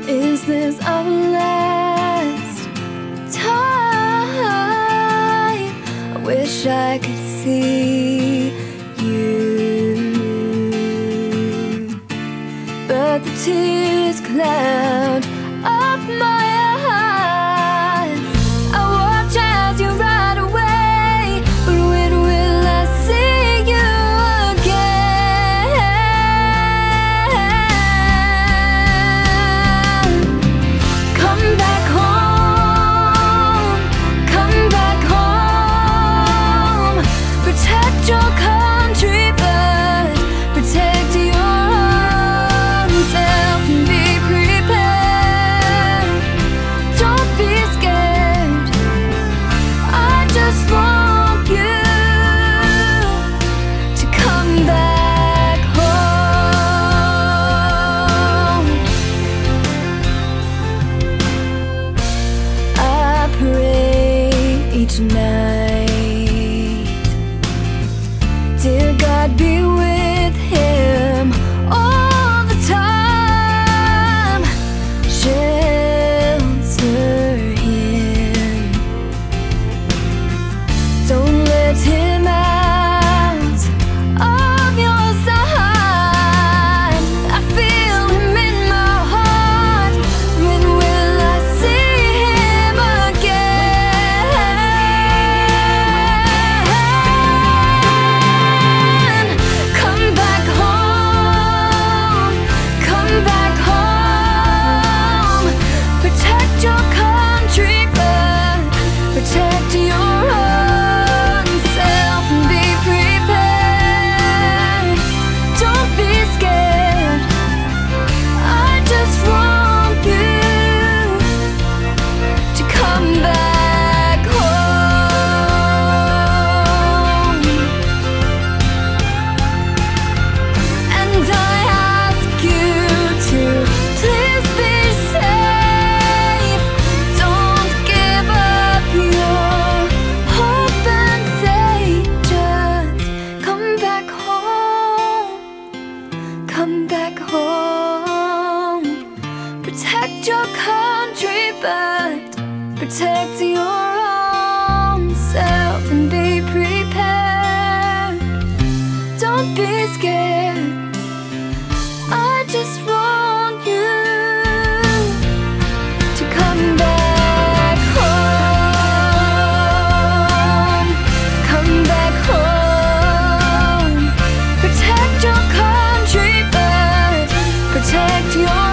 Is this our last time? I wish I could see you, but the tears cloud up my eyes. I watch as you ride away, but when will I see you again? Come back home, come back home. Protect your country, but protect your own self and be prepared. Don't be scared. I just want you to come back home. I pray each night, dear God, be with him all the time. Shelter him. Don't let him out of your sight. I feel him in my heart. When will I see him again? Come back home, come back home. Protect your country, but protect your own self and be prepared. Don't be scared. I just want you to come back home. And I ask you to please be safe. Don't give up your hope and faith. Just come back home, come back home. Protect your country, but protect your own self and be prepared. Don't be scared. I just want you to come back home, come back home. Protect your country, but protect your